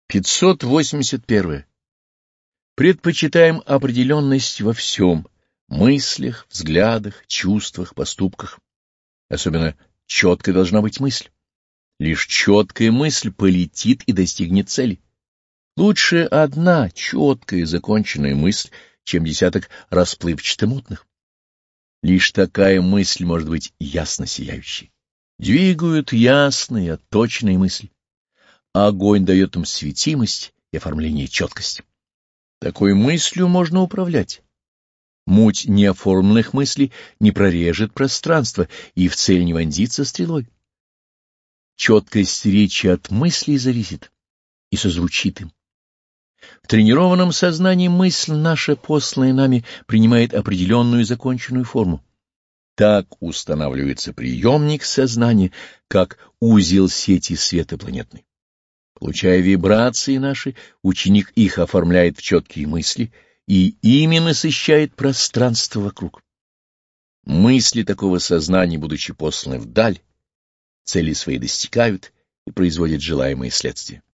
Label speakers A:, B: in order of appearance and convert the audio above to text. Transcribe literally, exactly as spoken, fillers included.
A: пятьсот восемьдесят один. Предпочитаем определенность во всем — мыслях, взглядах, чувствах, поступках. Особенно четкой должна быть мысль. Лишь четкая мысль полетит и достигнет цели. Лучше одна четкая законченная мысль, чем десяток расплывчато-мутных. Лишь такая мысль может быть ясно сияющей. Двигают ясные, отточенные мысли. Огонь дает им светимость и оформление четкости. Такой мыслью можно управлять. Муть неоформленных мыслей не прорежет пространство и в цель не вонзится стрелой. Четкость речи от мыслей зависит и созвучит им. В тренированном сознании мысль наша, посланная нами, принимает определенную законченную форму. Так устанавливается приемник сознания, как узел сети света планетной. Получая вибрации наши, ученик их оформляет в четкие мысли и ими насыщает пространство вокруг. Мысли такого сознания, будучи посланы вдаль, цели свои достигают и производят желаемые следствия.